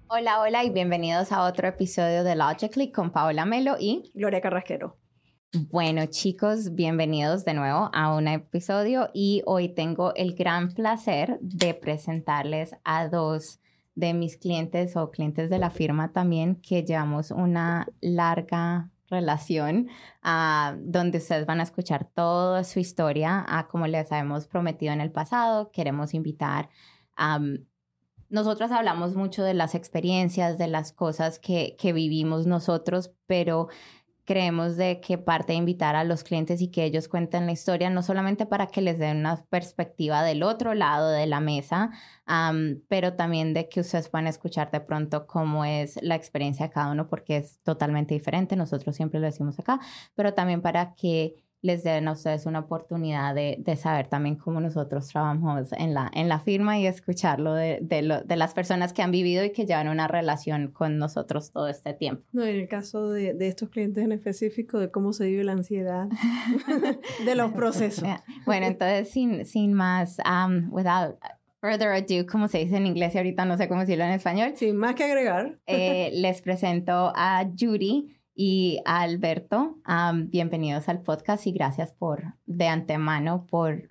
Hola, hola y bienvenidos a otro episodio de Logically con Paola Melo y Gloria Carrasquero. Bueno, chicos, bienvenidos de nuevo a un episodio y hoy tengo el gran placer de presentarles a dos de mis clientes o clientes de la firma también que llevamos una larga relación donde ustedes van a escuchar toda su historia, como les habíamos prometido en el pasado. Queremos invitar a... Nosotros hablamos mucho de las experiencias, de las cosas que vivimos nosotros, pero creemos de que parte de invitar a los clientes y que ellos cuenten la historia, no solamente para que les den una perspectiva del otro lado de la mesa, pero también de que ustedes puedan escuchar de pronto cómo es la experiencia de cada uno, porque es totalmente diferente. Nosotros siempre lo decimos acá, pero también para que les den a ustedes una oportunidad de saber también cómo nosotros trabajamos en la firma y escucharlo de las personas que han vivido y que llevan una relación con nosotros todo este tiempo. No, en el caso de estos clientes en específico, de cómo se vive la ansiedad, de los procesos. Bueno, entonces sin más, without further ado, como se dice en inglés y ahorita no sé cómo decirlo en español. Sin más que agregar. Les presento a Judy y a Alberto. Bienvenidos al podcast y gracias de antemano por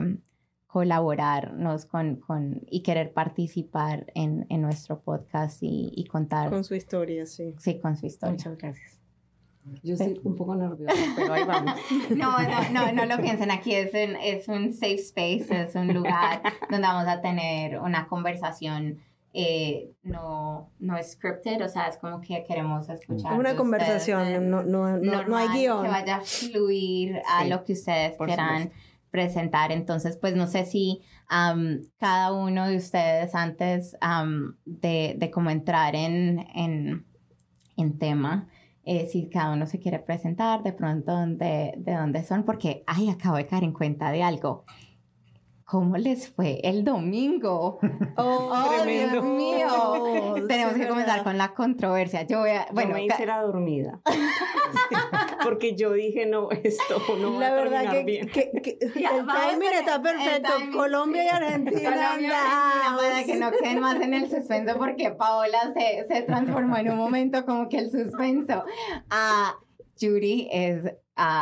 colaborarnos y querer participar en nuestro podcast y contar. Con su historia, sí. Sí, con su historia. Muchas gracias. Yo estoy un poco nerviosa, pero ahí vamos. No lo piensen. Aquí es un safe space, es un lugar donde vamos a tener una conversación no es scripted, o sea, es como que queremos escuchar. Es una conversación, no hay guión. Que vaya a fluir a lo que ustedes quieran presentar. Entonces, pues no sé si cada uno de ustedes antes de como entrar en tema, si cada uno se quiere presentar, de pronto de dónde son, porque, acabo de caer en cuenta de algo. ¿Cómo les fue el domingo? ¡Oh, tremendo! Dios mío! Tenemos que comenzar con la controversia. Yo me hice la dormida. Porque yo dije, no, esto no va a terminar bien. El timing está perfecto. Colombia y Argentina. Para que no queden más en el suspenso, porque Paola se transformó en un momento como que el suspenso. Judy es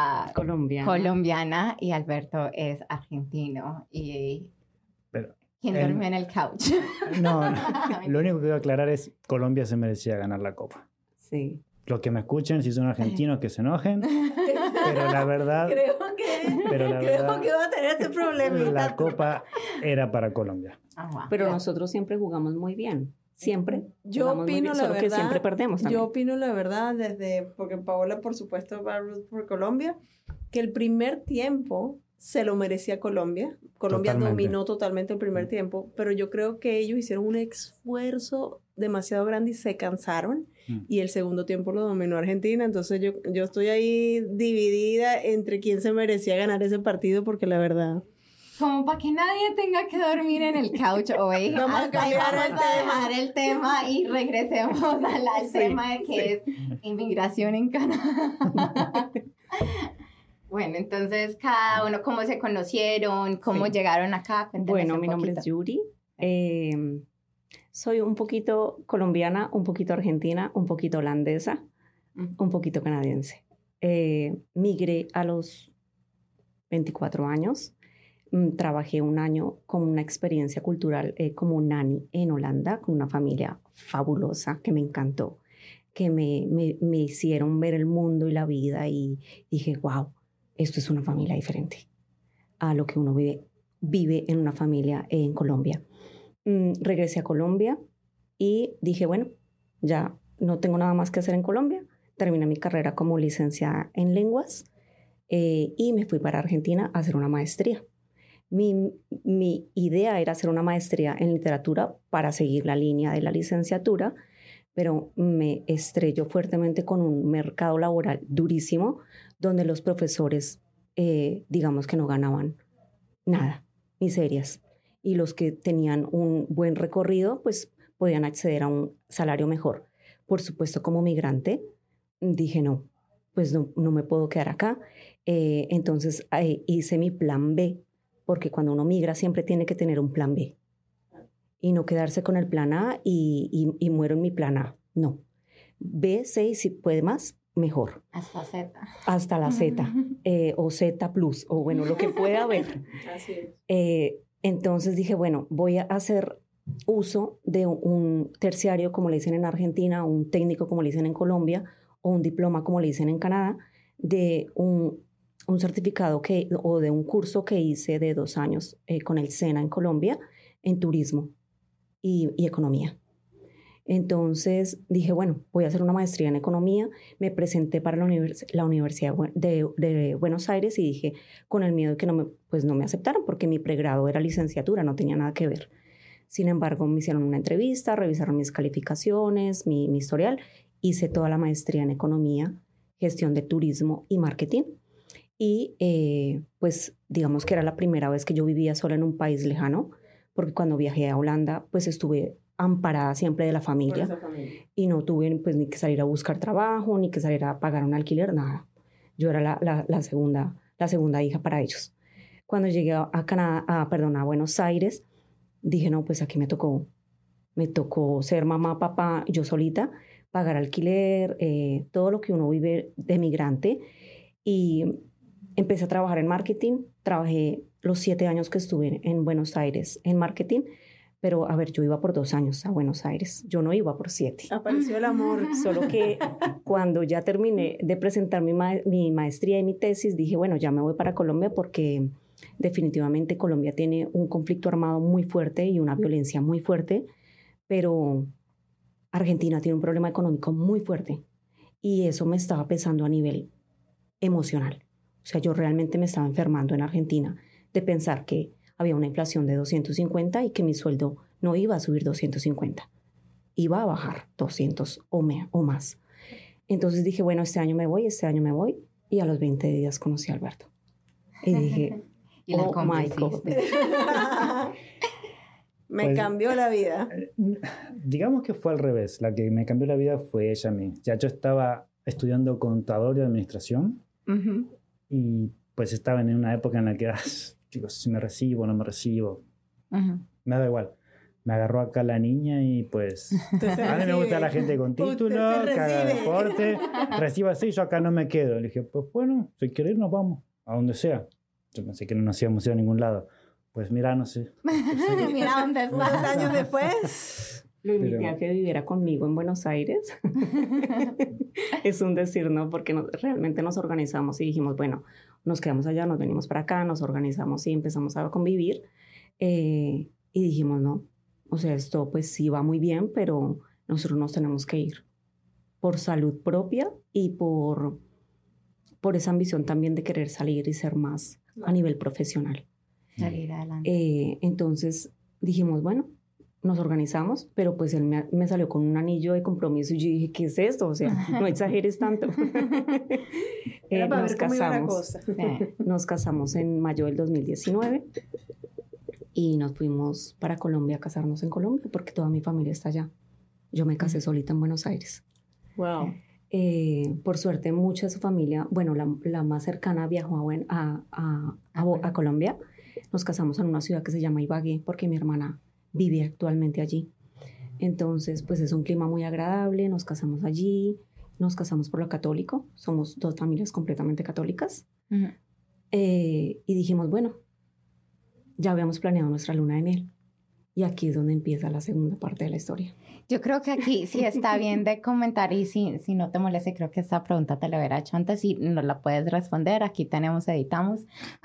colombiana y Alberto es argentino. Pero ¿quién durmió en el couch? No. Lo único que voy a aclarar es Colombia se merecía ganar la Copa. Sí. Los que me escuchen, si son argentinos, que se enojen. Pero la verdad... Creo que va a tener ese problemita. La Copa era para Colombia. Pero nosotros siempre jugamos muy bien. Siempre. Yo opino la verdad. Que siempre perdemos también. Yo opino la verdad porque Paola, por supuesto, va por Colombia, que el primer tiempo se lo merecía Colombia. Colombia dominó totalmente el primer tiempo, pero yo creo que ellos hicieron un esfuerzo demasiado grande y se cansaron. Y el segundo tiempo lo dominó Argentina. Entonces yo estoy ahí dividida entre quién se merecía ganar ese partido, porque la verdad... Como para que nadie tenga que dormir en el couch hoy. Vamos a dejar el tema y regresemos al tema de que es inmigración en Canadá. Bueno, entonces cada uno, ¿cómo se conocieron? ¿Cómo llegaron acá? Cuéntenos bueno, mi nombre es Judy. Soy un poquito colombiana, un poquito argentina, un poquito holandesa, un poquito canadiense. Migré a los 24 años. Trabajé un año con una experiencia cultural como nani en Holanda, con una familia fabulosa que me encantó, que me hicieron ver el mundo y la vida y dije, wow, esto es una familia diferente a lo que uno vive en una familia en Colombia. Regresé a Colombia y dije, bueno, ya no tengo nada más que hacer en Colombia. Terminé mi carrera como licenciada en lenguas y me fui para Argentina a hacer una maestría. Mi idea era hacer una maestría en literatura para seguir la línea de la licenciatura, pero me estrelló fuertemente con un mercado laboral durísimo, donde los profesores, digamos que no ganaban nada, miserias. Y los que tenían un buen recorrido, pues podían acceder a un salario mejor. Por supuesto, como migrante, dije no, pues no me puedo quedar acá. Entonces hice mi plan B, porque cuando uno migra siempre tiene que tener un plan B. y no quedarse con el plan A y muero en mi plan A. No. B, C y si puede más, mejor. Hasta Z. Hasta la Z. O Z plus, o bueno, lo que pueda haber. Así es. Entonces dije, bueno, voy a hacer uso de un terciario, como le dicen en Argentina, un técnico, como le dicen en Colombia, o un diploma, como le dicen en Canadá, de un certificado o de un curso que hice de 2 años con el SENA en Colombia, en turismo y economía. Entonces dije, bueno, voy a hacer una maestría en economía. Me presenté para la Universidad de Buenos Aires y dije, con el miedo de que no me aceptaran, porque mi pregrado era licenciatura, no tenía nada que ver. Sin embargo, me hicieron una entrevista, revisaron mis calificaciones, mi historial. Hice toda la maestría en economía, gestión de turismo y marketing. Y pues digamos que era la primera vez que yo vivía sola en un país lejano, porque cuando viajé a Holanda, pues estuve amparada siempre de la familia y no tuve pues ni que salir a buscar trabajo, ni que salir a pagar un alquiler, nada. Yo era la segunda hija para ellos. Cuando llegué a Buenos Aires, dije, no, pues aquí me tocó ser mamá, papá, yo solita, pagar alquiler, todo lo que uno vive de migrante. Y empecé a trabajar en marketing. Trabajé los 7 años que estuve en Buenos Aires en marketing. Pero, a ver, yo iba por 2 años a Buenos Aires. Yo no iba por 7. Apareció el amor. Solo que cuando ya terminé de presentar mi maestría y mi tesis, dije, bueno, ya me voy para Colombia porque definitivamente Colombia tiene un conflicto armado muy fuerte y una violencia muy fuerte, pero Argentina tiene un problema económico muy fuerte y eso me estaba pesando a nivel emocional. O sea, yo realmente me estaba enfermando en Argentina de pensar que había una inflación de 250 y que mi sueldo no iba a subir 250, iba a bajar 200 o más. Entonces dije, bueno, este año me voy, y a los 20 días conocí a Alberto. Y dije, oh my God. Me cambió la vida. Digamos que fue al revés. La que me cambió la vida fue ella a mí. Ya yo estaba estudiando contador y administración y pues estaba en una época en la que chicos, si me recibo o no me recibo. Me da igual. Me agarró acá la niña y pues a mí me gusta la gente con título, que haga deporte, reciba así, yo acá no me quedo. Le dije, pues bueno, si querés nos vamos, a donde sea. Yo pensé que no nos íbamos a ir a ningún lado. Pues mira, no sé. Mira dónde es. 2 años después. Lo invité a que viviera conmigo en Buenos Aires. Es un decir, ¿no? Porque realmente nos organizamos y dijimos, bueno, nos quedamos allá, nos venimos para acá, nos organizamos y empezamos a convivir. Y dijimos, no, o sea, esto pues sí va muy bien, pero nosotros nos tenemos que ir por salud propia y por esa ambición también de querer salir y ser más a nivel profesional. Salir adelante. Entonces dijimos, bueno, nos organizamos, pero pues él me salió con un anillo de compromiso y yo dije, ¿qué es esto? O sea, no exageres tanto. Nos casamos. Nos casamos en mayo del 2019 y nos fuimos para Colombia a casarnos en Colombia porque toda mi familia está allá. Yo me casé solita en Buenos Aires. Wow. Por suerte, mucha de su familia, bueno, la más cercana viajó a Colombia. Nos casamos en una ciudad que se llama Ibagué porque mi hermana vive actualmente allí. Entonces, pues es un clima muy agradable. Nos casamos allí. Nos casamos por lo católico. Somos 2 familias completamente católicas. Y dijimos, bueno, ya habíamos planeado nuestra luna de miel. Y aquí es donde empieza la segunda parte de la historia. Yo creo que aquí sí está bien de comentar y si no te molesta, creo que esta pregunta te la hubiera hecho antes y no la puedes responder. Aquí editamos.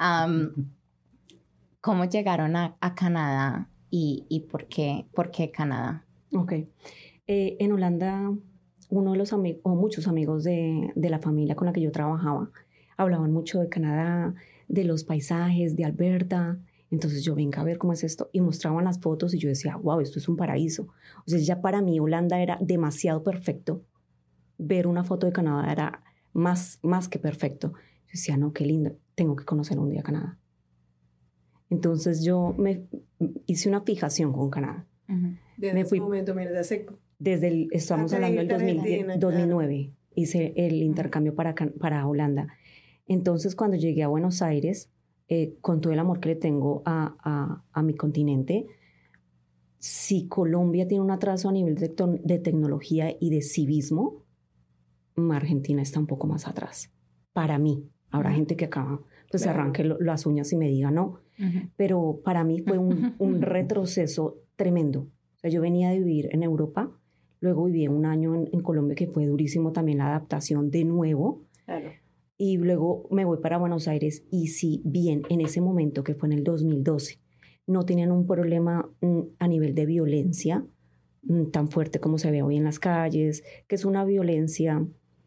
¿Cómo llegaron a Canadá y por qué Canadá? Ok. En Holanda, uno de los amigos, o muchos amigos de la familia con la que yo trabajaba, hablaban mucho de Canadá, de los paisajes, de Alberta. Entonces yo, venga a ver cómo es esto. Y mostraban las fotos y yo decía, wow, esto es un paraíso. O sea, ya para mí Holanda era demasiado perfecto. Ver una foto de Canadá era más que perfecto. Yo decía, no, qué lindo, tengo que conocer un día Canadá. Entonces yo me hice una fijación con Canadá. Desde ese momento, mira, estamos hablando del 2009, hice el intercambio para Holanda. Entonces cuando llegué a Buenos Aires, con todo el amor que le tengo a mi continente, si Colombia tiene un atraso a nivel de tecnología y de civismo, Argentina está un poco más atrás. Para mí. Habrá gente que acá pues, se arranque las uñas y me diga no. Pero para mí fue un retroceso tremendo. O sea, yo venía de vivir en Europa, luego viví un año en Colombia, que fue durísimo también la adaptación de nuevo. Claro. Y luego me voy para Buenos Aires, y si bien en ese momento, que fue en el 2012, no tenían un problema a nivel de violencia tan fuerte como se ve hoy en las calles, que es una violencia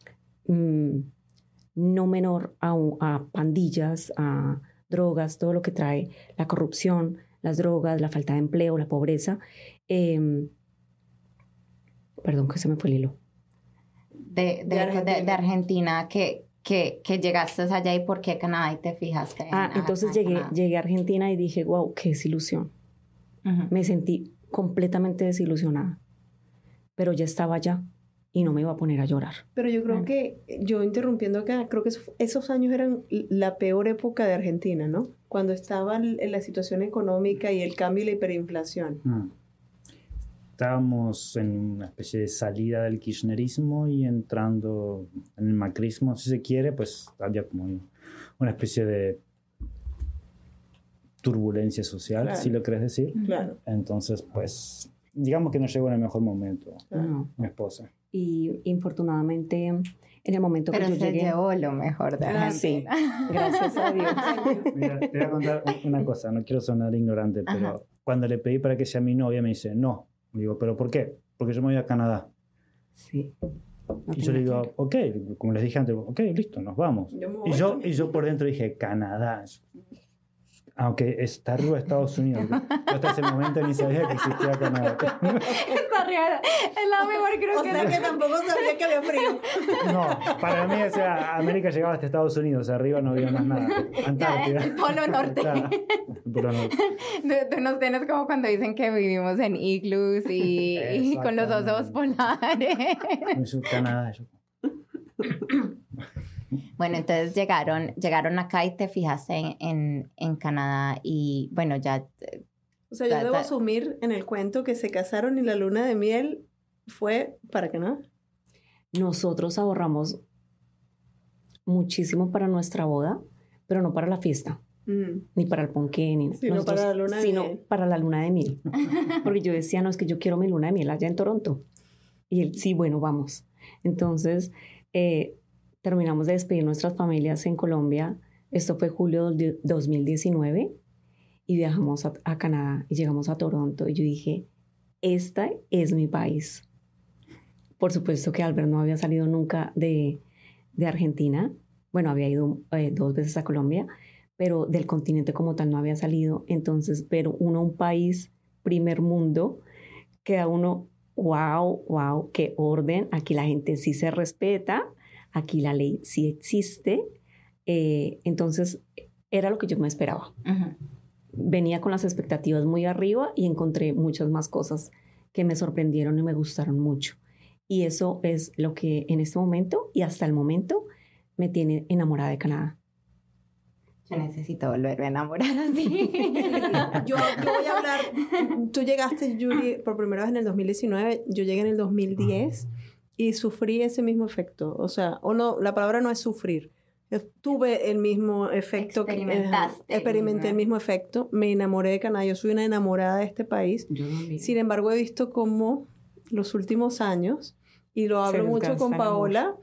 no menor a pandillas, a drogas, todo lo que trae la corrupción, las drogas, la falta de empleo, la pobreza. Perdón, que se me fue el hilo. De Argentina, que llegaste allá, y por qué Canadá, y te fijaste. Entonces llegué a Argentina y dije, wow, qué desilusión. Me sentí completamente desilusionada, pero ya estaba allá y no me iba a poner a llorar. Pero yo creo que, yo interrumpiendo acá, creo que esos años eran la peor época de Argentina, ¿no? Cuando estaba en la situación económica y el cambio y la hiperinflación. Estábamos en una especie de salida del kirchnerismo y entrando en el macrismo, si se quiere, pues había como una especie de turbulencia social, claro, si lo querés decir. Claro. Entonces, pues, digamos que no llegó en el mejor momento mi esposa. Y infortunadamente, en el momento que yo llegué... Pero se llevó lo mejor de Argentina. Sí, gracias a Dios. Mira, te voy a contar una cosa, no quiero sonar ignorante, pero cuando le pedí para que sea mi novia, me dice, no. Digo, ¿pero por qué? Porque yo me voy a Canadá. Sí. Y yo le digo, ok, como les dije antes, ok, listo, nos vamos. Y yo por dentro dije, Canadá. Aunque está arriba de Estados Unidos. Yo hasta ese momento ni sabía que existía Canadá. Está arriba. Es la mejor, creo que... O sea que tampoco sabía que había frío. No, para mí, o sea, América llegaba hasta Estados Unidos. Arriba no había más nada. Antártida. El Polo Norte. El Polo Norte. Tú nos tienes como cuando dicen que vivimos en iglús y con los osos polares. Eso, Canadá. Bueno, entonces llegaron acá y te fijaste en Canadá, y bueno, ya... O sea, yo debo asumir en el cuento que se casaron y la luna de miel fue para Canadá. Nosotros ahorramos muchísimo para nuestra boda, pero no para la fiesta, ni para el ponqué, sino para la luna de miel. Porque yo decía, no, es que yo quiero mi luna de miel allá en Toronto. Y él, sí, bueno, vamos. Entonces... terminamos de despedir nuestras familias en Colombia. Esto fue julio de 2019 y viajamos a Canadá y llegamos a Toronto, y yo dije, este es mi país. Por supuesto que Albert no había salido nunca de Argentina. Bueno, había ido 2 veces a Colombia, pero del continente como tal no había salido. Entonces, pero un país primer mundo, queda uno, wow, qué orden. Aquí la gente sí se respeta. Aquí la ley sí existe. Entonces, era lo que yo me esperaba. Venía con las expectativas muy arriba y encontré muchas más cosas que me sorprendieron y me gustaron mucho. Y eso es lo que en este momento y hasta el momento me tiene enamorada de Canadá. Yo necesito volverme a enamorar así. Yo voy a hablar... Tú llegaste, Yuri, por primera vez en el 2019. Yo llegué en el 2010. Y sufrí ese mismo efecto. O sea, no, la palabra no es sufrir. Yo tuve el mismo efecto. Experimenté el mismo efecto. Me enamoré de Canadá. Yo soy una enamorada de este país. Sin embargo, he visto cómo los últimos años, y lo hablo mucho con Paola,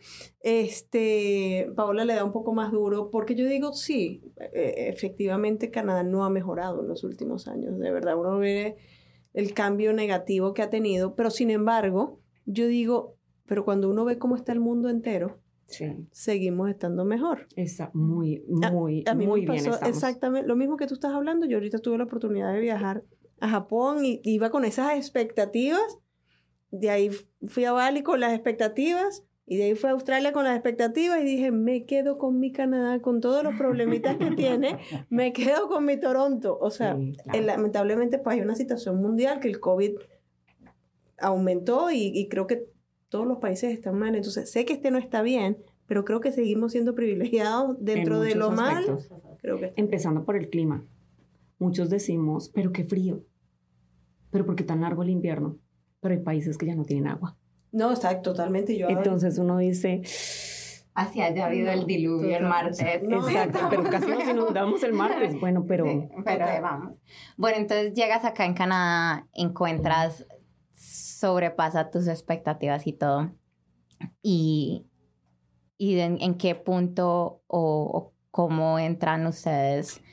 Paola le da un poco más duro, porque yo digo, sí, efectivamente Canadá no ha mejorado en los últimos años. De verdad, uno ve el cambio negativo que ha tenido. Pero sin embargo, yo digo... Pero cuando uno ve cómo está el mundo entero, seguimos estando mejor. Está muy bien estamos. Exactamente lo mismo que tú estás hablando. Yo ahorita tuve la oportunidad de viajar a Japón y iba con esas expectativas. De ahí fui a Bali con las expectativas, y de ahí fui a Australia con las expectativas, y dije, me quedo con mi Canadá con todos los problemitas que tiene, me quedo con mi Toronto. O sea, lamentablemente pues hay una situación mundial que el COVID aumentó, y creo que todos los países están mal. Entonces, sé que no está bien, pero creo que seguimos siendo privilegiados dentro de lo aspectos. Mal. Creo que... Empezando por el clima. Muchos decimos, pero qué frío. pero ¿por qué tan largo el invierno? Pero hay países que ya no tienen agua. No, está totalmente. Entonces uno dice... Hacia allá ha habido el diluvio el martes. No, exacto, pero casi nos inundamos el martes. Bueno, pero... Sí, pero vamos. Bueno, entonces llegas acá en Canadá, encuentras, sobrepasa tus expectativas y todo. ¿Y en qué punto o cómo entran ustedes?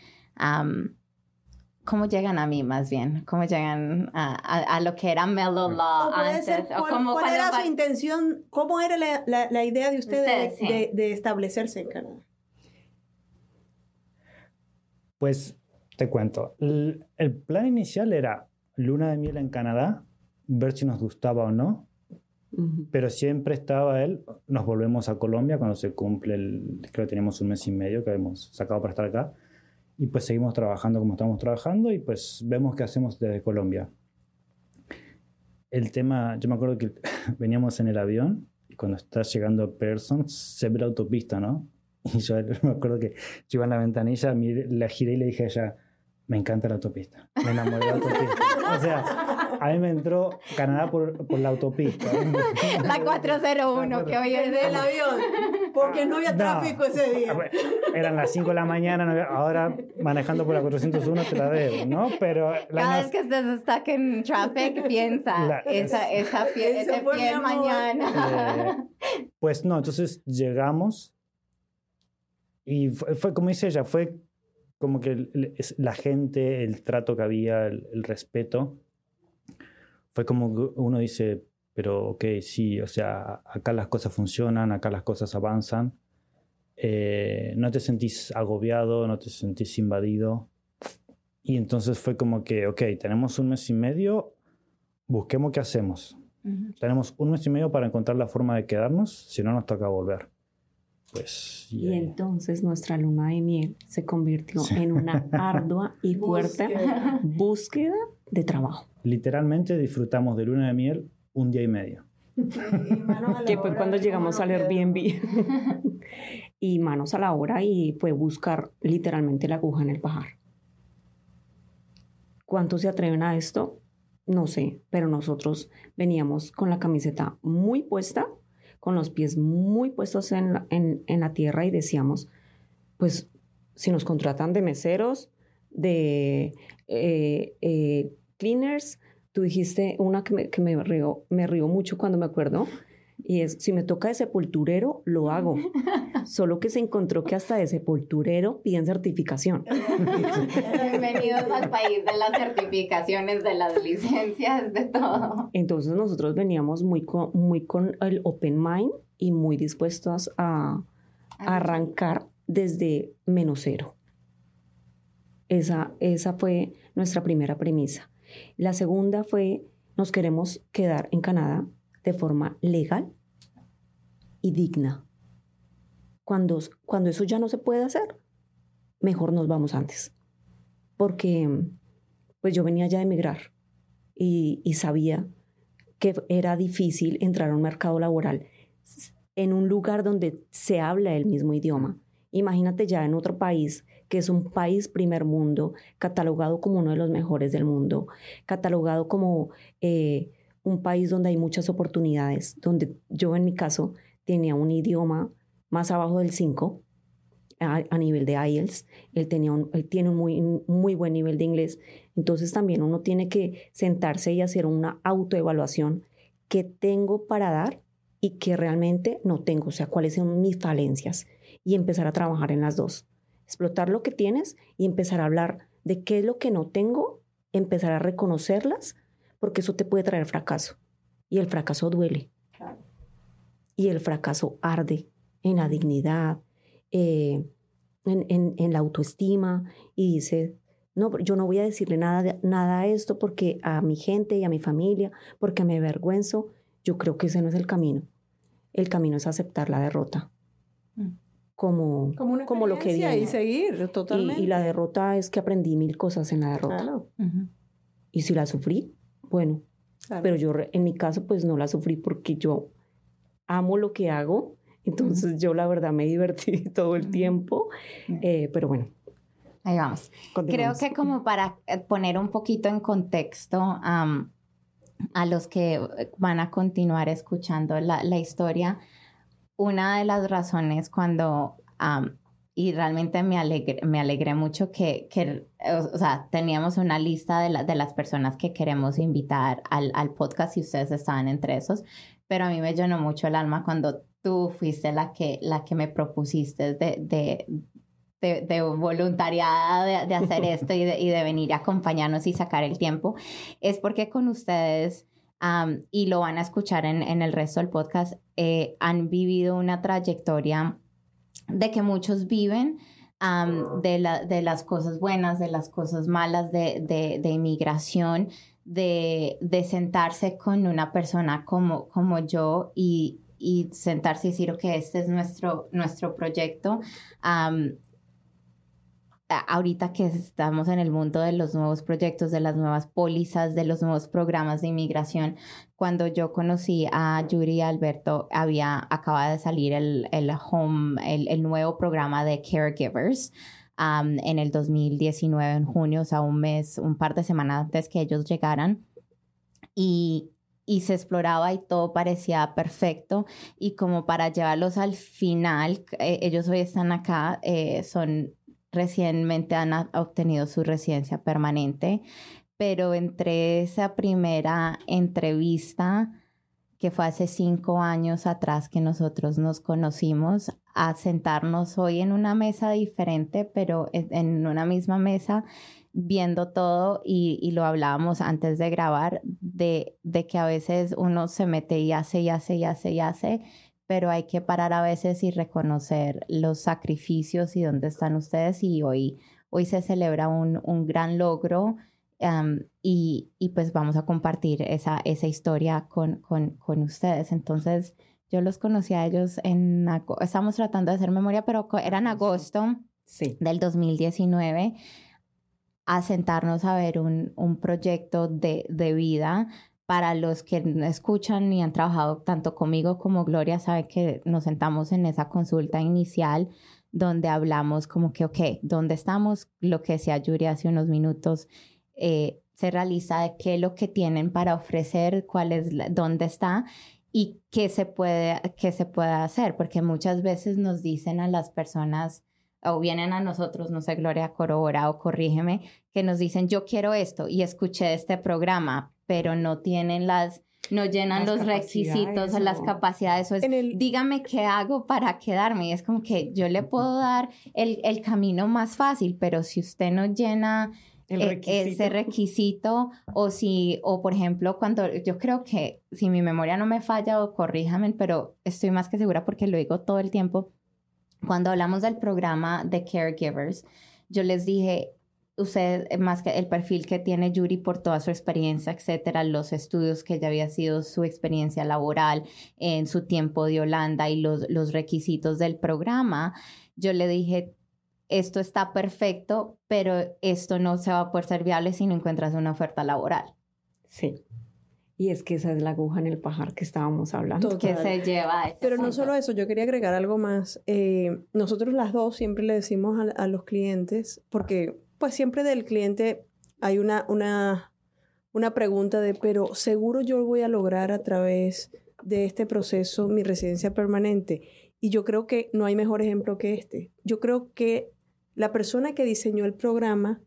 ¿Cómo llegan a mí más bien? ¿Cómo llegan a lo que era Mellow Law antes? ¿Cuál era su intención? ¿Cómo era la idea de ustedes de establecerse en Canadá? Pues te cuento. El plan inicial era luna de miel en Canadá, ver si nos gustaba o no. Pero siempre estaba nos volvemos a Colombia cuando se cumple creo que teníamos 1 mes y medio que habíamos sacado para estar acá. Y pues seguimos trabajando como estamos trabajando y pues vemos qué hacemos desde Colombia. El tema, yo me acuerdo que veníamos en el avión y cuando estás llegando a Pearson se ve la autopista, ¿no? Y yo me acuerdo que yo iba en la ventanilla, la giré y le dije a ella, me encanta la autopista, me enamoré de la autopista. O sea, a mí me entró Canadá por la autopista. La 401 que hoy es del avión, porque no había tráfico ese día. Eran las 5 de la mañana, ahora manejando por la 401 te la debo, ¿no? Pero cada vez que estés stuck en traffic, piensa, ese fiel mañana. Pues no, entonces llegamos y fue como dice ella, fue como que la gente, el trato que había, el respeto, fue como que uno dice, pero ok, sí, o sea, acá las cosas funcionan, acá las cosas avanzan, no te sentís agobiado, no te sentís invadido, y entonces fue como que, ok, tenemos 1 mes y medio, busquemos qué hacemos. Tenemos 1 mes y medio para encontrar la forma de quedarnos, si no nos toca volver. Pues, y entonces nuestra luna de miel se convirtió en una ardua y fuerte búsqueda de trabajo. Literalmente disfrutamos de luna de miel 1 día y medio. Que fue cuando llegamos al Airbnb. Y manos a la obra y fue buscar literalmente la aguja en el pajar. ¿Cuántos se atreven a esto? No sé, pero nosotros veníamos con la camiseta muy puesta, con los pies muy puestos en la tierra y decíamos, pues si nos contratan de meseros, de cleaners, tú dijiste una que me río mucho cuando me acuerdo, y es, si me toca de sepulturero, lo hago. Solo que se encontró que hasta de sepulturero piden certificación. Bienvenidos al país de las certificaciones, de las licencias, de todo. Entonces nosotros veníamos muy con el open mind y muy dispuestos a arrancar desde -0. Esa fue nuestra primera premisa. La segunda fue, nos queremos quedar en Canadá de forma legal y digna. Cuando eso ya no se puede hacer, mejor nos vamos antes. Porque pues yo venía ya de emigrar y sabía que era difícil entrar a un mercado laboral en un lugar donde se habla el mismo idioma. Imagínate ya en otro país, que es un país primer mundo, catalogado como uno de los mejores del mundo, catalogado como un país donde hay muchas oportunidades, donde yo en mi caso tenía un idioma más abajo del 5 a nivel de IELTS, él tiene un muy buen nivel de inglés, entonces también uno tiene que sentarse y hacer una autoevaluación, qué tengo para dar y qué realmente no tengo, o sea, cuáles son mis falencias y empezar a trabajar en las dos, explotar lo que tienes y empezar a hablar de qué es lo que no tengo, empezar a reconocerlas, porque eso te puede traer fracaso. Y el fracaso duele. Claro. Y el fracaso arde en la dignidad, en la autoestima. Y dice, no, yo no voy a decirle nada a esto porque a mi gente y a mi familia, porque me avergüenzo. Yo creo que ese no es el camino. El camino es aceptar la derrota. Como lo que viene. Y seguir, totalmente. Y la derrota es que aprendí 1000 cosas en la derrota. Claro. Y si la sufrí, bueno, claro. Pero yo en mi caso pues no la sufrí porque yo amo lo que hago, entonces yo la verdad me divertí todo el tiempo, pero bueno. Ahí vamos. Creo que como para poner un poquito en contexto a los que van a continuar escuchando la historia, una de las razones cuando, y realmente me alegré mucho que o sea, teníamos una lista de las personas que queremos invitar al podcast y ustedes estaban entre esos, pero a mí me llenó mucho el alma cuando tú fuiste la que me propusiste de voluntariada de hacer esto y de venir a acompañarnos y sacar el tiempo. Es porque con ustedes, y lo van a escuchar en el resto del podcast, han vivido una trayectoria de que muchos viven, de las cosas buenas, de las cosas malas, de inmigración, de sentarse con una persona como yo y sentarse y decir, ok, este es nuestro proyecto. Ahorita que estamos en el mundo de los nuevos proyectos, de las nuevas pólizas, de los nuevos programas de inmigración, cuando yo conocí a Yuri y Alberto, acaba de salir el nuevo programa de Caregivers en el 2019, en junio, o sea, un par de semanas antes que ellos llegaran. Y se exploraba y todo parecía perfecto. Y como para llevarlos al final, ellos hoy están acá, recientemente han obtenido su residencia permanente, pero entre esa primera entrevista, que fue hace 5 años atrás que nosotros nos conocimos, a sentarnos hoy en una mesa diferente, pero en una misma mesa, viendo todo, y lo hablábamos antes de grabar, de que a veces uno se mete y hace, pero hay que parar a veces y reconocer los sacrificios y dónde están ustedes. Y hoy se celebra un gran logro, y pues vamos a compartir esa historia con ustedes. Entonces, yo los conocí a ellos estamos tratando de hacer memoria, pero era en agosto del 2019, a sentarnos a ver un proyecto de vida. Para los que escuchan y han trabajado tanto conmigo como Gloria, saben que nos sentamos en esa consulta inicial donde hablamos como que, ok, ¿dónde estamos? Lo que decía Yuri hace unos minutos, se realiza de qué es lo que tienen para ofrecer, dónde está y qué se puede hacer, porque muchas veces nos dicen a las personas, o vienen a nosotros, no sé, Gloria, corrobora o corrígeme, que nos dicen, yo quiero esto y escuché este programa, pero no llenan los requisitos o las capacidades. Dígame qué hago para quedarme. Y es como que yo le puedo dar el camino más fácil, pero si usted no llena ese requisito, o por ejemplo, cuando yo creo que, si mi memoria no me falla, o corríjame, pero estoy más que segura porque lo digo todo el tiempo, cuando hablamos del programa de Caregivers, yo les dije, usted, más que el perfil que tiene Yuri por toda su experiencia, etcétera, los estudios que ya había sido su experiencia laboral en su tiempo de Holanda y los requisitos del programa, yo le dije, esto está perfecto, pero esto no se va a poder ser viable si no encuentras una oferta laboral. Sí. Y es que esa es la aguja en el pajar que estábamos hablando. Total. Que se lleva a ese Pero punto. no solo eso, yo quería agregar algo más. Nosotros las dos siempre le decimos a los clientes, porque pues siempre del cliente hay una pregunta pero ¿seguro yo voy a lograr a través de este proceso mi residencia permanente? Y yo creo que no hay mejor ejemplo que este. Yo creo que la persona que diseñó el programa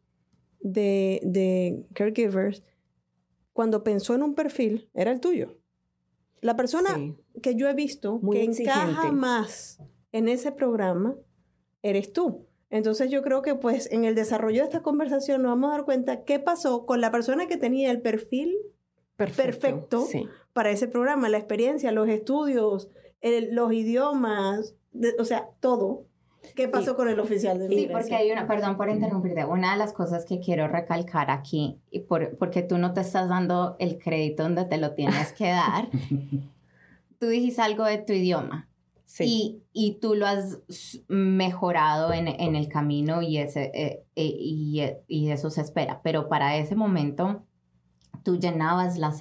de Caregivers, cuando pensó en un perfil, era el tuyo. La persona que yo he visto muy que exigente, encaja más en ese programa, eres tú. Entonces yo creo que pues en el desarrollo de esta conversación nos vamos a dar cuenta qué pasó con la persona que tenía el perfil perfecto para ese programa, la experiencia, los estudios, los idiomas, o sea, todo. ¿Qué pasó con el oficial de inmigración? Sí, porque hay perdón por interrumpirte, una de las cosas que quiero recalcar aquí, porque tú no te estás dando el crédito donde te lo tienes que dar, tú dijiste algo de tu idioma. Sí. Y tú lo has mejorado en el camino y eso se espera. Pero para ese momento, tú llenabas los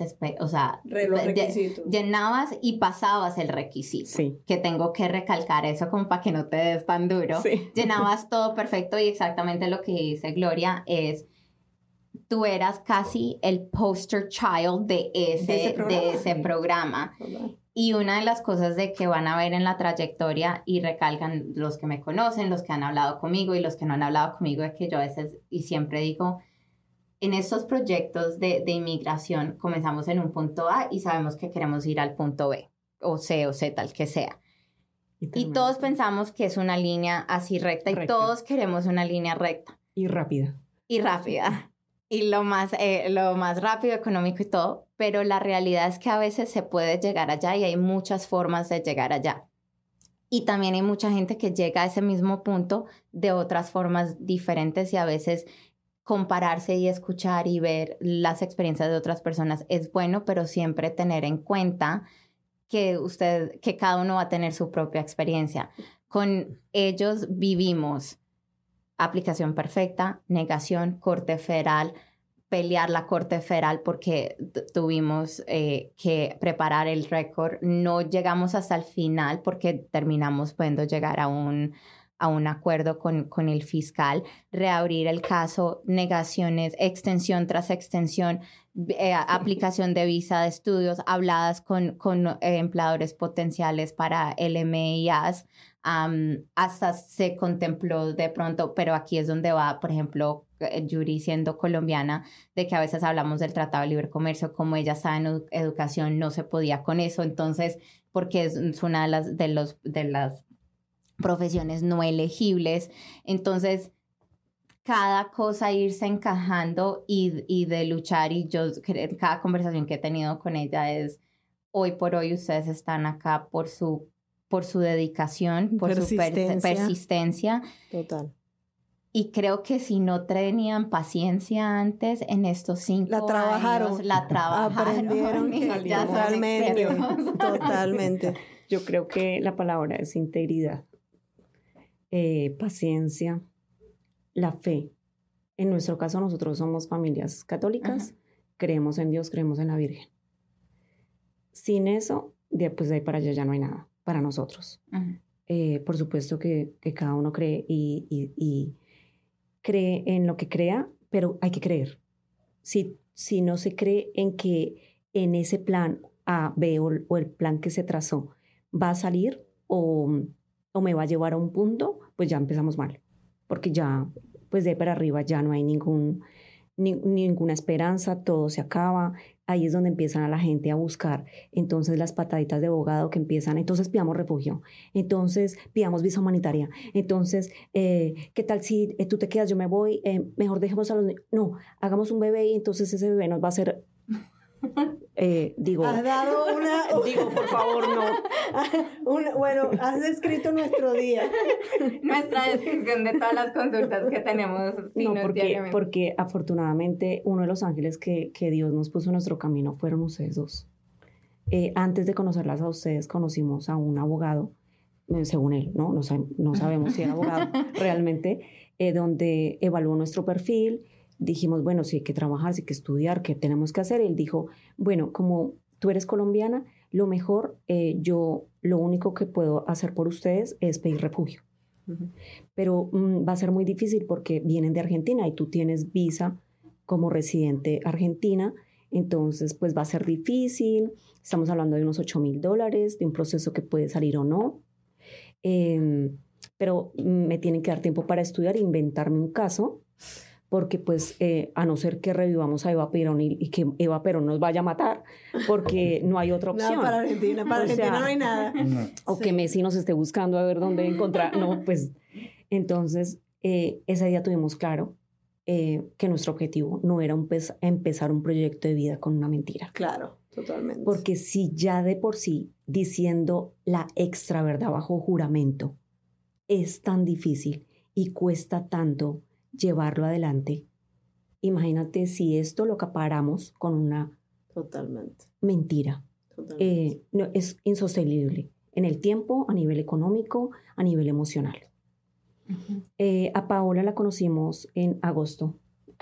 requisitos. Llenabas y pasabas el requisito. Sí. Que tengo que recalcar eso como para que no te des tan duro. Sí. Llenabas todo perfecto y exactamente lo que dice Gloria es, tú eras casi el poster child de ese programa. Y una de las cosas de que van a ver en la trayectoria y recalcan los que me conocen, los que han hablado conmigo y los que no han hablado conmigo, es que yo a veces y siempre digo, en estos proyectos de inmigración comenzamos en un punto A y sabemos que queremos ir al punto B, o C, o Z, tal que sea. Y todos pensamos que es una línea así recta y todos queremos una línea recta. Y rápida. Y rápida. Y lo más rápido, económico y todo. Pero la realidad es que a veces se puede llegar allá y hay muchas formas de llegar allá. Y también hay mucha gente que llega a ese mismo punto de otras formas diferentes y a veces compararse y escuchar y ver las experiencias de otras personas es bueno, pero siempre tener en cuenta que cada uno va a tener su propia experiencia. Con ellos vivimos aplicación perfecta, negación, corte federal, pelear la corte federal porque tuvimos que preparar el récord. No llegamos hasta el final porque terminamos pudiendo llegar a un acuerdo con el fiscal, reabrir el caso, negaciones, extensión tras extensión, aplicación de visa de estudios, habladas con empleadores potenciales para LMIAs, hasta se contempló de pronto, pero aquí es donde va, por ejemplo, Yuri siendo colombiana, de que a veces hablamos del Tratado de Libre Comercio, como ella está en educación, no se podía con eso, entonces, porque es una de las profesiones no elegibles, entonces cada cosa irse encajando y de luchar, y yo cada conversación que he tenido con ella es, hoy por hoy ustedes están acá por su dedicación, por su persistencia. Total. Y creo que si no tenían paciencia antes, en estos 5 años, la trabajaron. Aprendieron que ya totalmente. Yo creo que la palabra es integridad, paciencia, la fe. En nuestro caso, nosotros somos familias católicas, creemos en Dios, creemos en la Virgen. Sin eso, pues de ahí para allá ya no hay nada para nosotros. Por supuesto que cada uno cree y cree en lo que crea, pero hay que creer. Si no se cree en que en ese plan A, B o el plan que se trazó va a salir o me va a llevar a un punto, pues ya empezamos mal. Porque ya, pues de ahí para arriba ya no hay ninguna esperanza, todo se acaba. Ahí es donde empiezan a la gente a buscar. Entonces las pataditas de abogado que empiezan, entonces pidamos refugio, entonces pidamos visa humanitaria, entonces, ¿qué tal si tú te quedas, yo me voy, mejor dejemos a los niños? No, hagamos un bebé y entonces ese bebé nos va a hacer... Has dado una... digo, por favor, no. Bueno, has descrito nuestro día. Nuestra descripción de todas las consultas que tenemos. No, porque afortunadamente uno de los ángeles que Dios nos puso en nuestro camino fueron ustedes dos. Antes de conocerlas a ustedes, conocimos a un abogado, según él, ¿no? No sabemos si era abogado realmente, donde evaluó nuestro perfil. Dijimos, bueno, sí hay que trabajar, sí hay que estudiar, ¿qué tenemos que hacer? Él dijo, bueno, como tú eres colombiana, lo mejor, yo lo único que puedo hacer por ustedes es pedir refugio. Pero va a ser muy difícil porque vienen de Argentina y tú tienes visa como residente argentina, entonces pues va a ser difícil. Estamos hablando de unos $8,000, de un proceso que puede salir o no. Pero me tienen que dar tiempo para estudiar e inventarme un caso, porque pues a no ser que revivamos a Eva Perón y que Eva Perón nos vaya a matar, porque no hay otra opción. Nada para Argentina, no hay nada. O que Messi nos esté buscando a ver dónde encontrar. No, pues entonces ese día tuvimos claro que nuestro objetivo no era empezar un proyecto de vida con una mentira. Claro, totalmente. Porque si ya de por sí diciendo la extra verdad bajo juramento es tan difícil y cuesta tanto llevarlo adelante, imagínate si esto lo acaparamos con una mentira. No, es insostenible en el tiempo, a nivel económico, a nivel emocional. A Paola la conocimos en agosto, creo,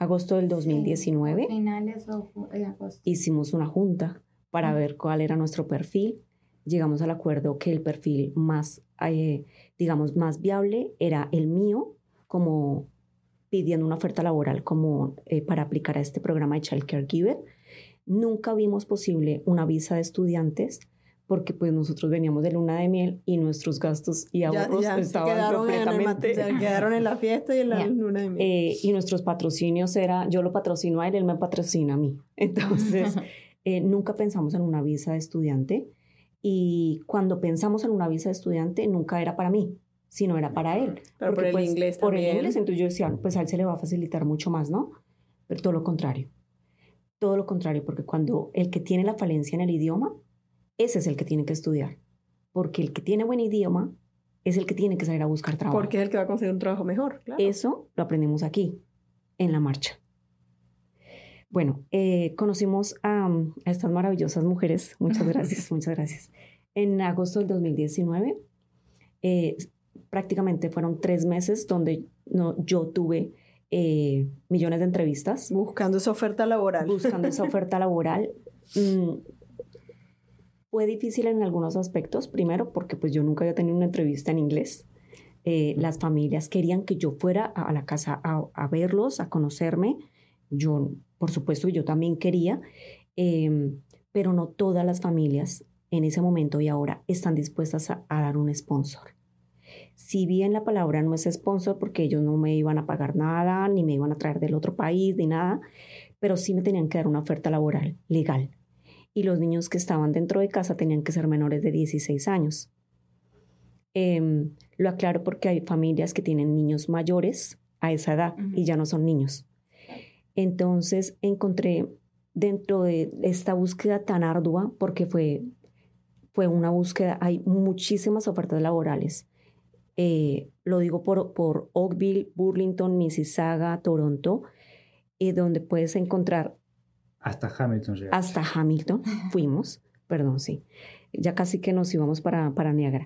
agosto del 2019. Finales de agosto. Hicimos una junta para ver cuál era nuestro perfil. Llegamos al acuerdo que el perfil más, digamos, más viable era el mío, como pidiendo una oferta laboral como para aplicar a este programa de Child Caregiver. Nunca vimos posible una visa de estudiantes porque pues nosotros veníamos de luna de miel y nuestros gastos y ahorros estaban completamente... quedaron en la fiesta y en la luna de miel. Y nuestros patrocinios era, yo lo patrocino a él, él me patrocina a mí. Entonces, nunca pensamos en una visa de estudiante. Y cuando pensamos en una visa de estudiante, nunca era para mí, sino era para él. Pero porque, por el inglés por también. el inglés, entonces yo decía, pues a él se le va a facilitar mucho más, ¿no? Pero todo lo contrario. Todo lo contrario, porque cuando el que tiene la falencia en el idioma, ese es el que tiene que estudiar. Porque el que tiene buen idioma es el que tiene que salir a buscar trabajo. Porque es el que va a conseguir un trabajo mejor, claro. Eso lo aprendimos aquí, en la marcha. Bueno, conocimos a estas maravillosas mujeres. Muchas gracias, muchas gracias. En agosto del 2019, prácticamente fueron 3 meses donde yo tuve millones de entrevistas. Buscando esa oferta laboral. Buscando esa oferta laboral. Fue difícil en algunos aspectos. Primero, porque pues yo nunca había tenido una entrevista en inglés. Las familias querían que yo fuera a la casa a verlos, a conocerme. Yo, por supuesto, yo también quería, pero no todas las familias en ese momento y ahora están dispuestas a dar un sponsor. Si bien la palabra no es sponsor porque ellos no me iban a pagar nada, ni me iban a traer del otro país, ni nada, pero sí me tenían que dar una oferta laboral legal. Y los niños que estaban dentro de casa tenían que ser menores de 16 años. Lo aclaro porque hay familias que tienen niños mayores a esa edad y ya no son niños. Entonces encontré dentro de esta búsqueda tan ardua, porque fue una búsqueda, hay muchísimas ofertas laborales. Lo digo por Oakville, Burlington, Mississauga, Toronto, donde puedes encontrar... Hasta Hamilton. Hasta Hamilton fuimos, perdón, sí. Ya casi que nos íbamos para Niágara.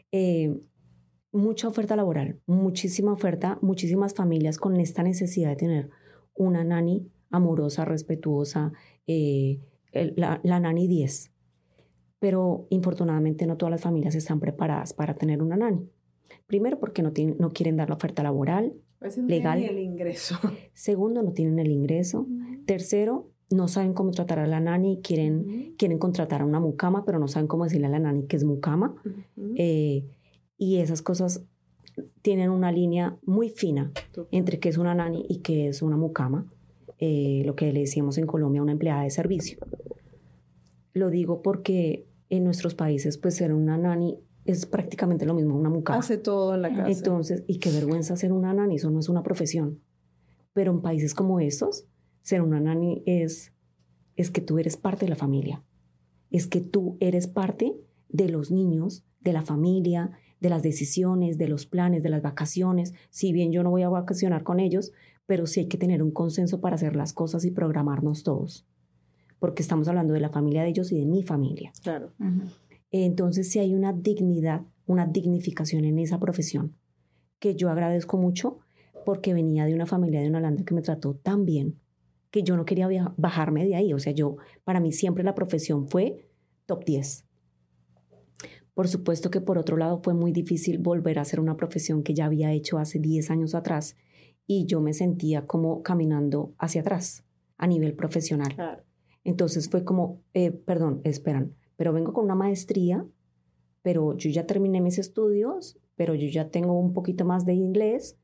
Mucha oferta laboral, muchísima oferta, muchísimas familias con esta necesidad de tener una nani amorosa, respetuosa, la nani 10. Pero infortunadamente no todas las familias están preparadas para tener una nani. Primero, porque no quieren dar la oferta laboral, pues no legal. Tienen el ingreso. Segundo, no tienen el ingreso. Tercero, no saben cómo tratar a la nani, quieren contratar a una mucama, pero no saben cómo decirle a la nani que es mucama. Y esas cosas tienen una línea muy fina entre qué es una nani y qué es una mucama, lo que le decíamos en Colombia una empleada de servicio. Lo digo porque en nuestros países pues ser una nani es prácticamente lo mismo, una mucama. Hace todo en la casa. Entonces, y qué vergüenza ser una nani, eso no es una profesión. Pero en países como estos, ser una nani es que tú eres parte de la familia. Es que tú eres parte de los niños, de la familia, de las decisiones, de los planes, de las vacaciones. Si bien yo no voy a vacacionar con ellos, pero sí hay que tener un consenso para hacer las cosas y programarnos todos. Porque estamos hablando de la familia de ellos y de mi familia. Claro. Entonces sí hay una dignidad, una dignificación en esa profesión que yo agradezco mucho porque venía de una familia de Holanda que me trató tan bien que yo no quería bajarme de ahí. O sea, para mí siempre la profesión fue top 10. Por supuesto que por otro lado fue muy difícil volver a hacer una profesión que ya había hecho hace 10 años atrás y yo me sentía como caminando hacia atrás a nivel profesional. Claro. Entonces fue como, pero vengo con una maestría, pero yo ya terminé mis estudios, pero yo ya tengo un poquito más de inglés.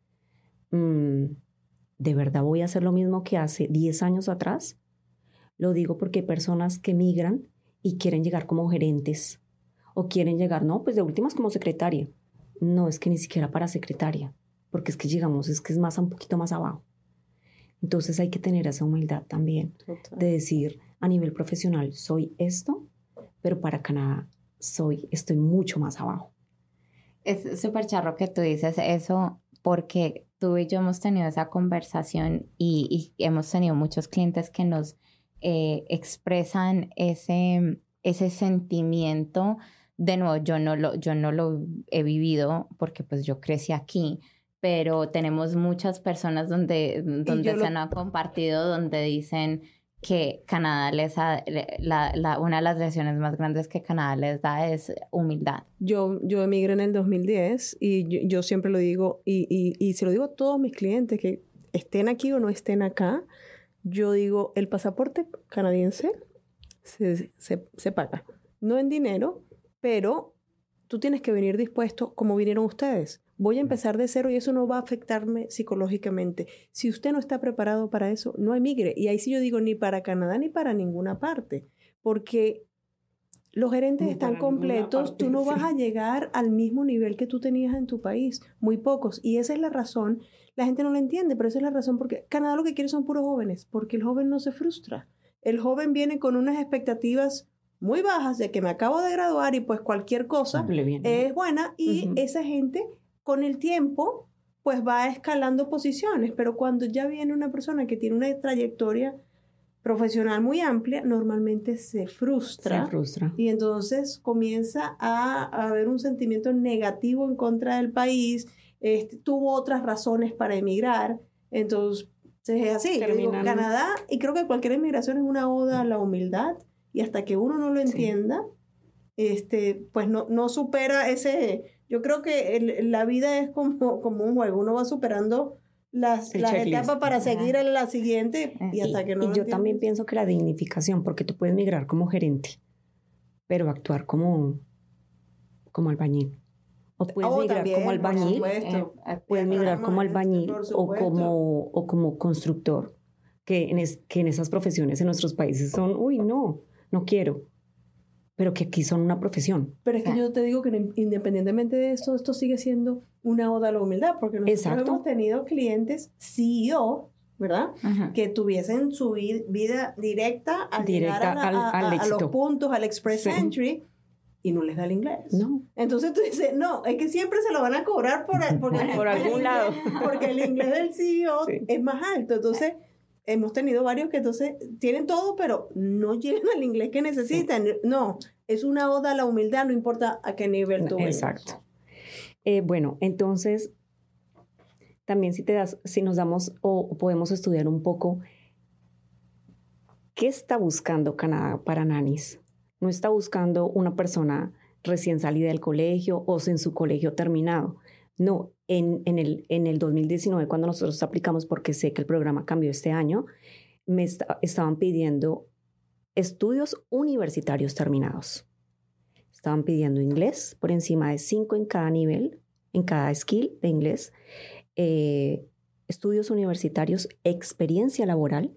¿De verdad voy a hacer lo mismo que hace 10 años atrás? Lo digo porque hay personas que migran y quieren llegar como gerentes o quieren llegar, no, pues de últimas como secretaria. No, es que ni siquiera para secretaria, porque es que llegamos, es que es un poquito más abajo. Entonces hay que tener esa humildad también. Total. De decir, a nivel profesional soy esto, pero para Canadá estoy mucho más abajo. Es súper charro que tú dices eso porque tú y yo hemos tenido esa conversación y hemos tenido muchos clientes que nos expresan ese sentimiento. De nuevo, yo no lo he vivido porque pues yo crecí aquí, pero tenemos muchas personas donde se han compartido, donde dicen que Canadá les da, una de las lecciones más grandes que Canadá les da es humildad. Yo emigré en el 2010 y yo siempre lo digo, y se lo digo a todos mis clientes que estén aquí o no estén acá, yo digo, el pasaporte canadiense se paga. No en dinero, pero tú tienes que venir dispuesto como vinieron ustedes. Voy a empezar de cero y eso no va a afectarme psicológicamente. Si usted no está preparado para eso, no emigre. Y ahí sí yo digo, ni para Canadá ni para ninguna parte. Porque los gerentes están completos. Tú no vas a llegar al mismo nivel que tú tenías en tu país. Muy pocos. Y esa es la razón. La gente no lo entiende, pero esa es la razón porque Canadá lo que quiere son puros jóvenes. Porque el joven no se frustra. El joven viene con unas expectativas muy bajas de que me acabo de graduar y pues cualquier cosa es buena. Y esa gente, con el tiempo, pues va escalando posiciones. Pero cuando ya viene una persona que tiene una trayectoria profesional muy amplia, normalmente se frustra. Y entonces comienza a haber un sentimiento negativo en contra del país. Tuvo otras razones para emigrar. Entonces es así. Yo digo, Canadá, y creo que cualquier emigración es una oda a la humildad. Y hasta que uno no lo entienda, pues no supera ese... Yo creo que la vida es como un juego. Uno va superando las etapas para seguir en la siguiente y hasta que no lo entiendas. Yo también pienso que la dignificación, porque tú puedes migrar como gerente, pero actuar como albañil. O puedes migrar también, como albañil, puedes migrar como albañil o como constructor, que en esas profesiones en nuestros países son, no quiero, pero que aquí son una profesión. Pero es que yo te digo que independientemente de esto sigue siendo una oda a la humildad, porque nosotros hemos tenido clientes CEO, ¿verdad? Que tuviesen su vida directa al llegar a los puntos, al Express Entry, y no les da el inglés. No. Entonces tú dices, no, es que siempre se lo van a cobrar por algún lado. Porque el inglés del CEO es más alto. Entonces, hemos tenido varios que entonces tienen todo, pero no llegan al inglés que necesitan. No, es una oda a la humildad, no importa a qué nivel tú vengas. Exacto. Bueno, entonces, también si nos damos o podemos estudiar un poco, ¿qué está buscando Canadá para nannies? No está buscando una persona recién salida del colegio o en su colegio terminado. No, en el 2019, cuando nosotros aplicamos, porque sé que el programa cambió este año, me estaban pidiendo estudios universitarios terminados. Estaban pidiendo inglés por encima de 5 en cada nivel, en cada skill de inglés, estudios universitarios, experiencia laboral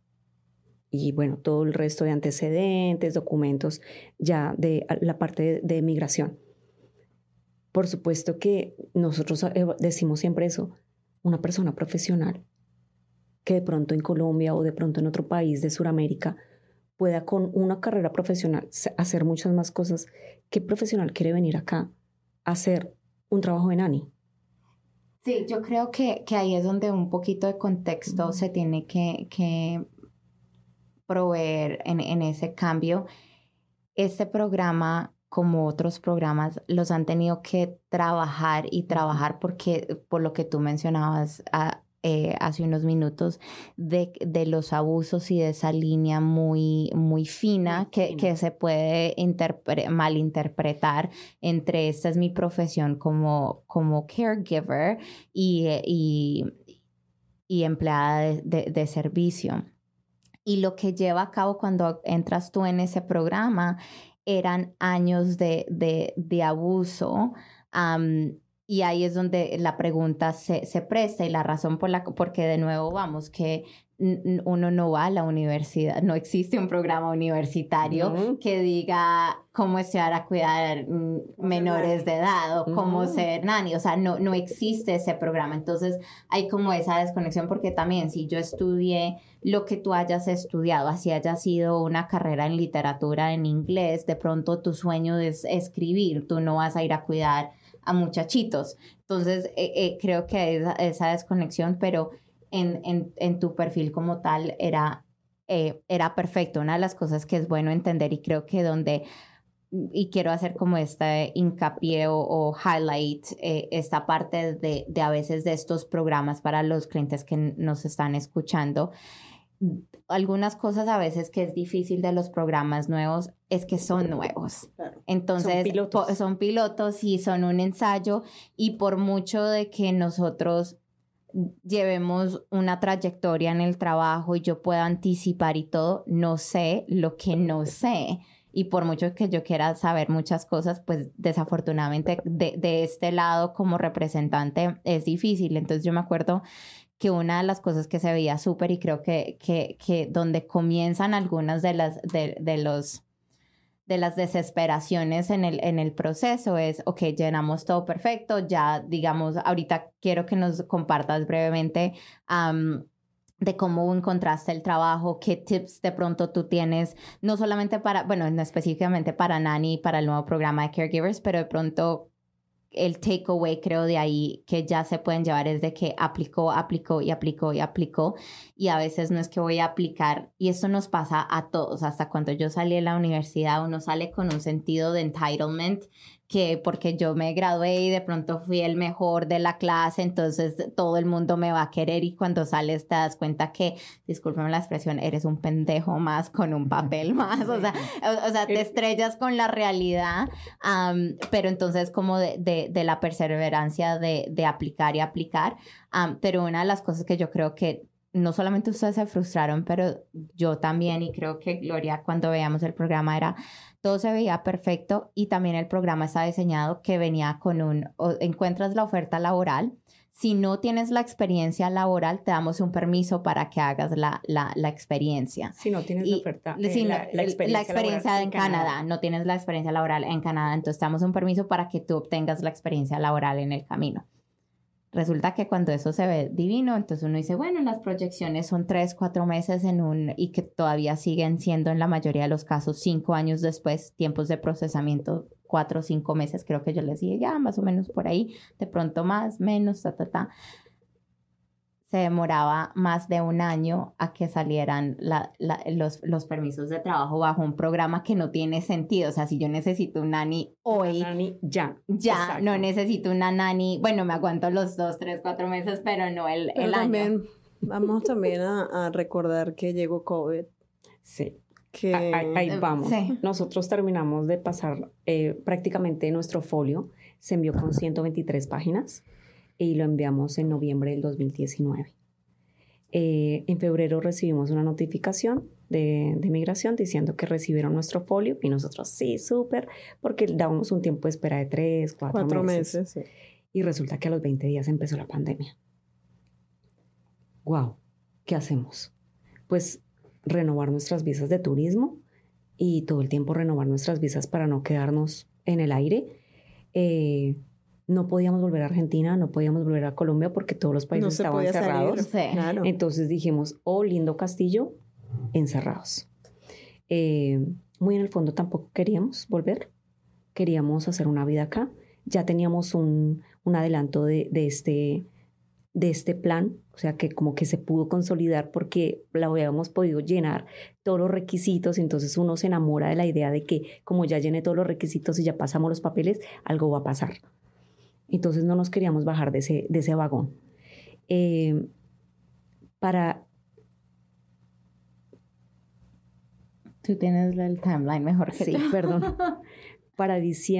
y bueno, todo el resto de antecedentes, documentos ya de la parte de migración. Por supuesto que nosotros decimos siempre eso, una persona profesional que de pronto en Colombia o de pronto en otro país de Sudamérica pueda con una carrera profesional hacer muchas más cosas. ¿Qué profesional quiere venir acá a hacer un trabajo de nanny? Sí, yo creo que ahí es donde un poquito de contexto se tiene que proveer en ese cambio. Este programa, como otros programas, los han tenido que trabajar porque, por lo que tú mencionabas hace unos minutos, de los abusos y de esa línea muy, muy fina que se puede malinterpretar entre esta es mi profesión como caregiver y empleada de servicio. Y lo que lleva a cabo cuando entras tú en ese programa eran años de abuso. Y ahí es donde la pregunta se presta y la razón porque de nuevo vamos, que uno no va a la universidad, no existe un programa universitario que diga cómo estudiar a cuidar menores de edad o cómo ser nanny, o sea, no existe ese programa. Entonces hay como esa desconexión porque también si yo estudié lo que tú hayas estudiado, así haya sido una carrera en literatura en inglés, de pronto tu sueño es escribir, tú no vas a ir a cuidar a muchachitos. Entonces creo que hay esa desconexión, pero en tu perfil como tal era perfecto. Una de las cosas que es bueno entender y creo que donde y quiero hacer como este hincapié o highlight esta parte de a veces de estos programas para los clientes que nos están escuchando. Algunas cosas a veces que es difícil de los programas nuevos es que son nuevos. Claro. Entonces son pilotos y son un ensayo, y por mucho de que nosotros llevemos una trayectoria en el trabajo y yo pueda anticipar y todo, no sé lo que no sé. Y por mucho que yo quiera saber muchas cosas, pues desafortunadamente de este lado como representante es difícil. Entonces yo me acuerdo que una de las cosas que se veía súper, y creo que donde comienzan algunas de las desesperaciones en el proceso es, ok, llenamos todo perfecto, ya digamos, ahorita quiero que nos compartas brevemente de cómo encontraste el trabajo, qué tips de pronto tú tienes, no solamente para, bueno, no específicamente para Nani, para el nuevo programa de Caregivers, pero de pronto el takeaway creo de ahí que ya se pueden llevar es de que aplicó, y a veces no es que voy a aplicar, y esto nos pasa a todos. Hasta cuando yo salí de la universidad uno sale con un sentido de entitlement, que porque yo me gradué y de pronto fui el mejor de la clase, entonces todo el mundo me va a querer, y cuando sales te das cuenta que, discúlpame la expresión, eres un pendejo más con un papel más, o sea te estrellas con la realidad, pero entonces como de la perseverancia de aplicar y aplicar, pero una de las cosas que yo creo que no solamente ustedes se frustraron, pero yo también, y creo que Gloria cuando veíamos el programa era, todo se veía perfecto, y también el programa está diseñado que venía con encuentras la oferta laboral, si no tienes la experiencia laboral te damos un permiso para que hagas la experiencia. Si no tienes la oferta, la experiencia en Canadá, no tienes la experiencia laboral en Canadá, entonces te damos un permiso para que tú obtengas la experiencia laboral en el camino. Resulta que cuando eso se ve divino, entonces uno dice, bueno, las proyecciones son 3, 4 meses y que todavía siguen siendo en la mayoría de los casos 5 años después, tiempos de procesamiento 4 o 5 meses, creo que yo les dije ya más o menos por ahí, de pronto más, menos, se demoraba más de un año a que salieran los permisos de trabajo bajo un programa que no tiene sentido. O sea, si yo necesito un nani hoy, una nani ya, no necesito una nani, bueno, me aguanto los 2, 3, 4 meses, pero no el año. Vamos también a recordar que llegó COVID. Sí. Ahí vamos. Sí. Nosotros terminamos de pasar prácticamente nuestro folio, se envió con 123 páginas. Y lo enviamos en noviembre del 2019. En febrero recibimos una notificación de migración diciendo que recibieron nuestro folio, y nosotros sí, súper, porque dábamos un tiempo de espera de 3, 4 meses. Sí. Y resulta que a los 20 días empezó la pandemia. ¡Wow! ¿Qué hacemos? Pues renovar nuestras visas de turismo, y todo el tiempo renovar nuestras visas para no quedarnos en el aire. No podíamos volver a Argentina, no podíamos volver a Colombia porque todos los países estaban cerrados. Sí. Claro. Entonces dijimos, lindo castillo, encerrados. Muy en el fondo tampoco queríamos volver. Queríamos hacer una vida acá. Ya teníamos un adelanto de este plan, o sea que como que se pudo consolidar porque la habíamos podido llenar todos los requisitos. Entonces uno se enamora de la idea de que como ya llené todos los requisitos y ya pasamos los papeles, algo va a pasar. Entonces no nos queríamos bajar de ese vagón. Tú tienes el timeline mejor que yo. Sí, perdón. Para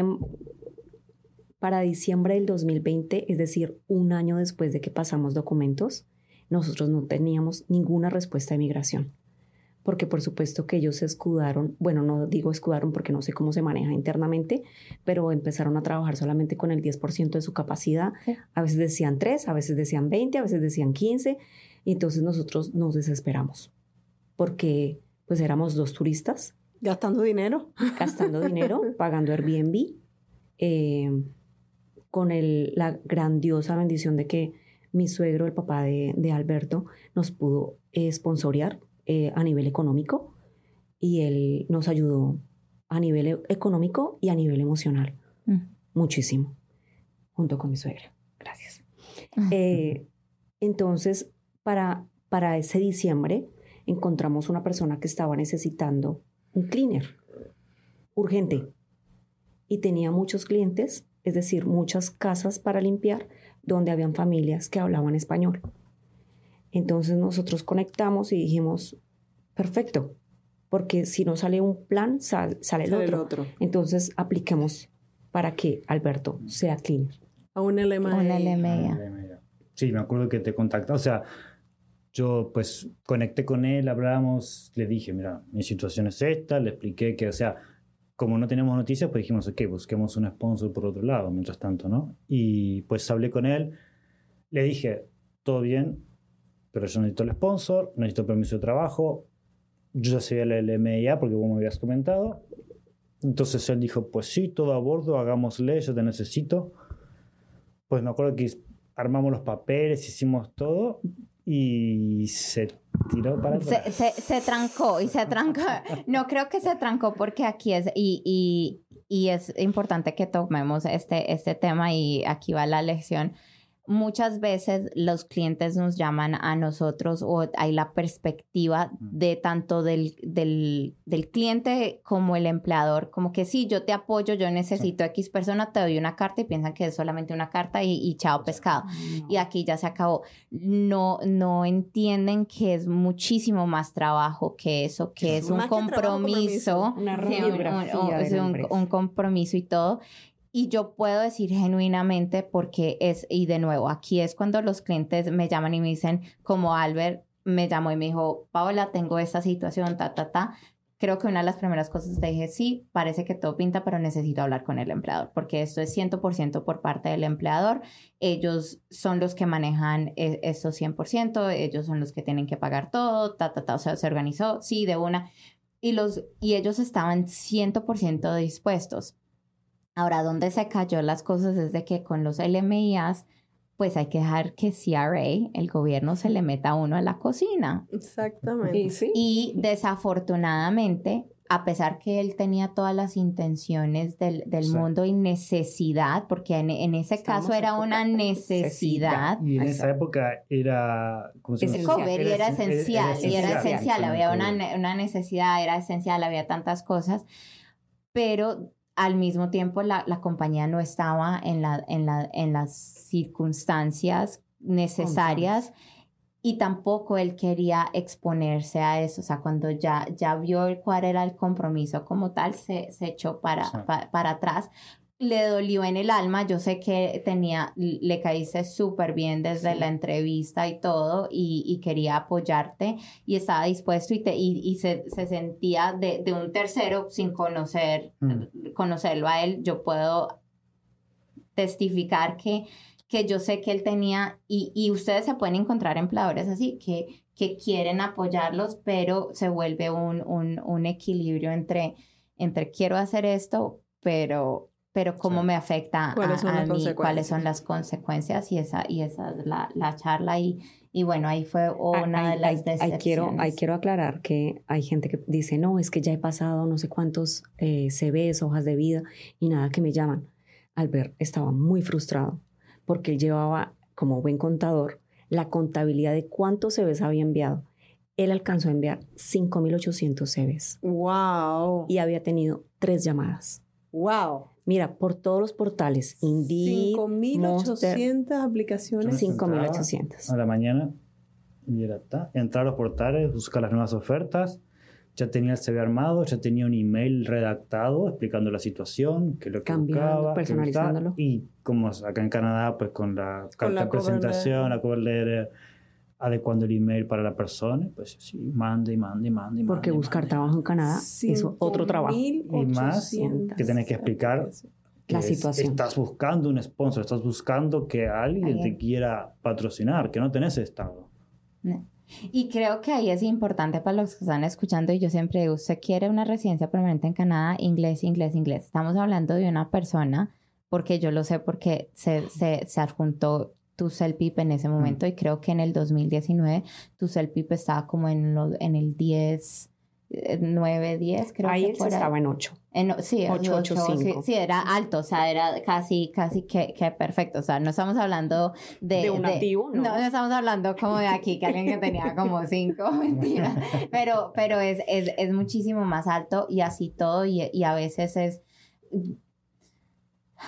diciembre del 2020, es decir, un año después de que pasamos documentos, nosotros no teníamos ninguna respuesta de migración. Porque por supuesto que ellos se escudaron, bueno, no digo escudaron porque no sé cómo se maneja internamente, pero empezaron a trabajar solamente con el 10% de su capacidad. Sí. A veces decían 3, a veces decían 20, a veces decían 15. Y entonces nosotros nos desesperamos porque pues éramos 2 turistas. Gastando dinero, pagando Airbnb, con la grandiosa bendición de que mi suegro, el papá de Alberto, nos pudo sponsorear a nivel económico, y él nos ayudó a nivel económico y a nivel emocional. Muchísimo, junto con mi suegra. Gracias. Entonces, para ese diciembre encontramos una persona que estaba necesitando un cleaner urgente. y tenía muchos clientes, es decir, muchas casas para limpiar donde habían familias que hablaban español. Entonces nosotros conectamos y dijimos, perfecto, porque si no sale un plan, sale el otro. Entonces apliquemos para que Alberto sea cleaner. A un LMA. Sí, me acuerdo que te contactó, o sea, yo pues conecté con él, hablamos, le dije, mira, mi situación es esta, le expliqué que, o sea, como no teníamos noticias, pues dijimos, ok, busquemos un sponsor por otro lado, mientras tanto, ¿no? Y pues hablé con él, le dije, todo bien, pero yo necesito el sponsor, necesito permiso de trabajo, yo ya sabía la LMIA porque vos me habías comentado. Entonces él dijo, pues sí, todo a bordo, hagámosle, yo te necesito. Pues me acuerdo que armamos los papeles, hicimos todo y se tiró para atrás. Se trancó y se trancó. No creo que se trancó porque aquí es, y es importante que tomemos este tema y aquí va la lección. Muchas veces los clientes nos llaman a nosotros o hay la perspectiva de tanto del cliente como el empleador, como que sí, yo te apoyo, yo necesito X persona, te doy una carta y piensan que es solamente una carta y chao pescado. Y aquí ya se acabó. No entienden que es muchísimo más trabajo que eso, que es un compromiso, una radiografía un compromiso y todo. Y yo puedo decir genuinamente porque y de nuevo, aquí es cuando los clientes me llaman y me dicen, como Albert me llamó y me dijo, Paola, tengo esta situación, Creo que una de las primeras cosas te dije, sí, parece que todo pinta, pero necesito hablar con el empleador, porque esto es 100% por parte del empleador. Ellos son los que manejan esto 100%, ellos son los que tienen que pagar todo, o sea, se organizó, sí, de una. Y ellos estaban 100% dispuestos. Ahora, donde se cayó las cosas es de que con los LMIAs, pues hay que dejar que CRA, el gobierno, se le meta a uno a la cocina. Exactamente. Y desafortunadamente, a pesar que él tenía todas las intenciones del mundo y necesidad, porque en ese caso era una necesidad. Y en esa época era... ¿cómo se llama? Era esencial. Había una necesidad, era esencial, había tantas cosas, pero... Al mismo tiempo, la compañía no estaba en las circunstancias necesarias y tampoco él quería exponerse a eso. O sea, cuando ya vio cuál era el compromiso como tal, se echó para atrás. Le dolió en el alma. Yo sé que le caíste súper bien desde la entrevista y todo y quería apoyarte y estaba dispuesto y se sentía de un tercero sin conocerlo a él. Yo puedo testificar que yo sé que él tenía y ustedes se pueden encontrar empleadores así que quieren apoyarlos, pero se vuelve un equilibrio entre quiero hacer esto, pero cómo me afecta a mí, cuáles son las consecuencias y esa es la charla y bueno, ahí fue una de las decepciones. Quiero aclarar que hay gente que dice, no, es que ya he pasado no sé cuántos CVs, hojas de vida y nada que me llaman. Albert estaba muy frustrado porque él llevaba, como buen contador, la contabilidad de cuántos CVs había enviado. Él alcanzó a enviar 5,800 CVs. ¡Wow! Y había tenido 3 llamadas. ¡Wow! Mira, por todos los portales, Indeed, 5,800 aplicaciones. 5,800. A la mañana, y entrar a los portales, buscar las nuevas ofertas. Ya tenía el CV armado, ya tenía un email redactado explicando la situación, que lo que buscaba, personalizándolo. Y como acá en Canadá, pues con la carta de presentación, la cover letter, adecuando el email para la persona, pues sí, mande. Porque buscar trabajo en Canadá es otro trabajo. Y más que tenés que explicar la situación. Estás buscando un sponsor, estás buscando que alguien te quiera patrocinar, que no tenés estado. Y creo que ahí es importante para los que están escuchando, y yo siempre digo, usted quiere una residencia permanente en Canadá, inglés. Estamos hablando de una persona, porque yo lo sé porque se adjuntó tu CELPIP en ese momento y creo que en el 2019 tu CELPIP estaba como en el 10, 9, 10, creo ahí que fuera. Estaba en 8. Sí, 8,5. Sí, era alto, o sea, era casi que perfecto. O sea, no estamos hablando de un nativo, ¿no? No estamos hablando como de aquí, que alguien que tenía como 5, mentira. Pero es muchísimo más alto y así todo y a veces es...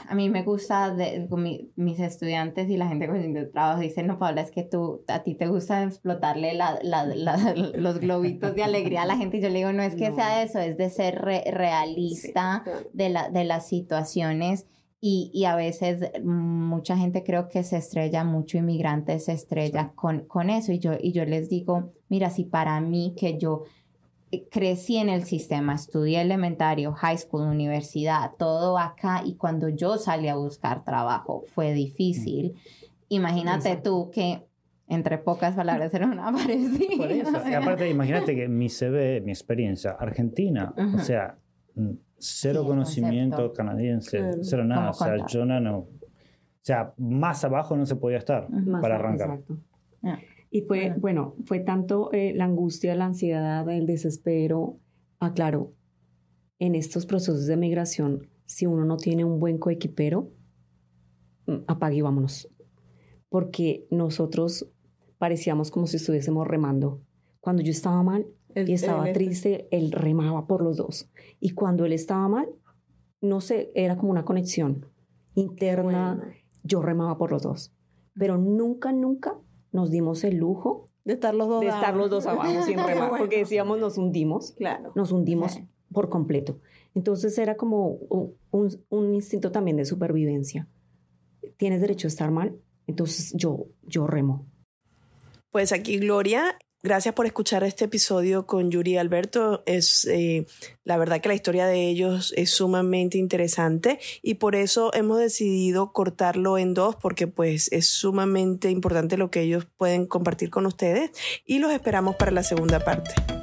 A mí me gusta, mis estudiantes y la gente con quien yo trabajo dicen, no, Paola, es que a ti te gusta explotarle los globitos de alegría a la gente. Y yo le digo, no es que sea eso, es de ser realista de las situaciones. Y a veces mucha gente creo que se estrella, mucho inmigrante se estrella con eso. Y yo les digo, mira, si para mí que yo crecí en el sistema, estudié elementario, high school, universidad, todo acá, y cuando yo salí a buscar trabajo fue difícil. Imagínate tú que, entre pocas palabras, era una parecida. Por eso. Y aparte, imagínate que mi CV, mi experiencia, Argentina, o sea, cero conocimiento canadiense, cero nada. O sea, yo o sea, más abajo no se podía estar para arrancar. Exacto. Y fue tanto la angustia, la ansiedad, el desespero. Claro, en estos procesos de migración, si uno no tiene un buen coequipero, apague y vámonos. Porque nosotros parecíamos como si estuviésemos remando. Cuando yo estaba mal y estaba triste, él remaba por los dos. Y cuando él estaba mal, no sé, era como una conexión interna. Yo remaba por los dos. Pero nunca nos dimos el lujo de estar los dos abajo sin remar, porque decíamos nos hundimos, nos hundimos por completo. Entonces era como un instinto también de supervivencia. Tienes derecho a estar mal, entonces yo remo. Pues aquí Gloria, gracias por escuchar este episodio con Yuri y Alberto. Es la verdad que la historia de ellos es sumamente interesante y por eso hemos decidido cortarlo en 2 porque pues es sumamente importante lo que ellos pueden compartir con ustedes y los esperamos para la segunda parte.